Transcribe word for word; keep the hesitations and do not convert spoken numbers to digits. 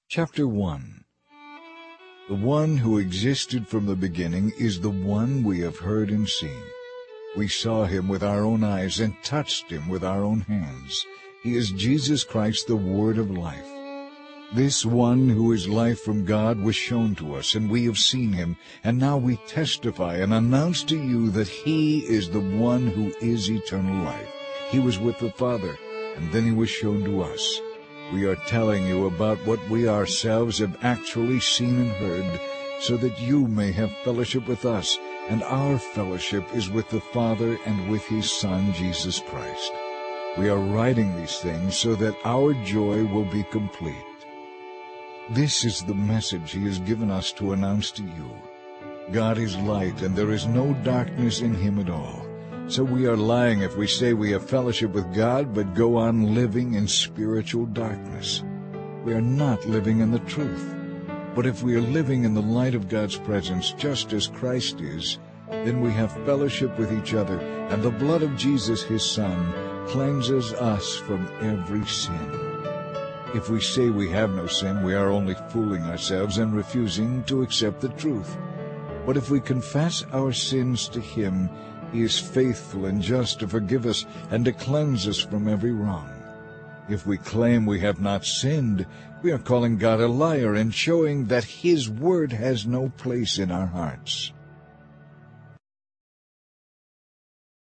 Chapter one. The one who existed from the beginning is the one we have heard and seen. We saw him with our own eyes and touched him with our own hands. He is Jesus Christ, the Word of life. This one who is life from God was shown to us, and we have seen him, and now we testify and announce to you that he is the one who is eternal life. He was with the Father, and then he was shown to us. We are telling you about what we ourselves have actually seen and heard, so that you may have fellowship with us, and our fellowship is with the Father and with his Son, Jesus Christ. We are writing these things so that our joy will be complete. This is the message he has given us to announce to you. God is light, and there is no darkness in him at all. So we are lying if we say we have fellowship with God, but go on living in spiritual darkness. We are not living in the truth. But if we are living in the light of God's presence, just as Christ is, then we have fellowship with each other, and the blood of Jesus, his Son, cleanses us from every sin. If we say we have no sin, we are only fooling ourselves and refusing to accept the truth. But if we confess our sins to him, he is faithful and just to forgive us and to cleanse us from every wrong. If we claim we have not sinned, we are calling God a liar and showing that his word has no place in our hearts.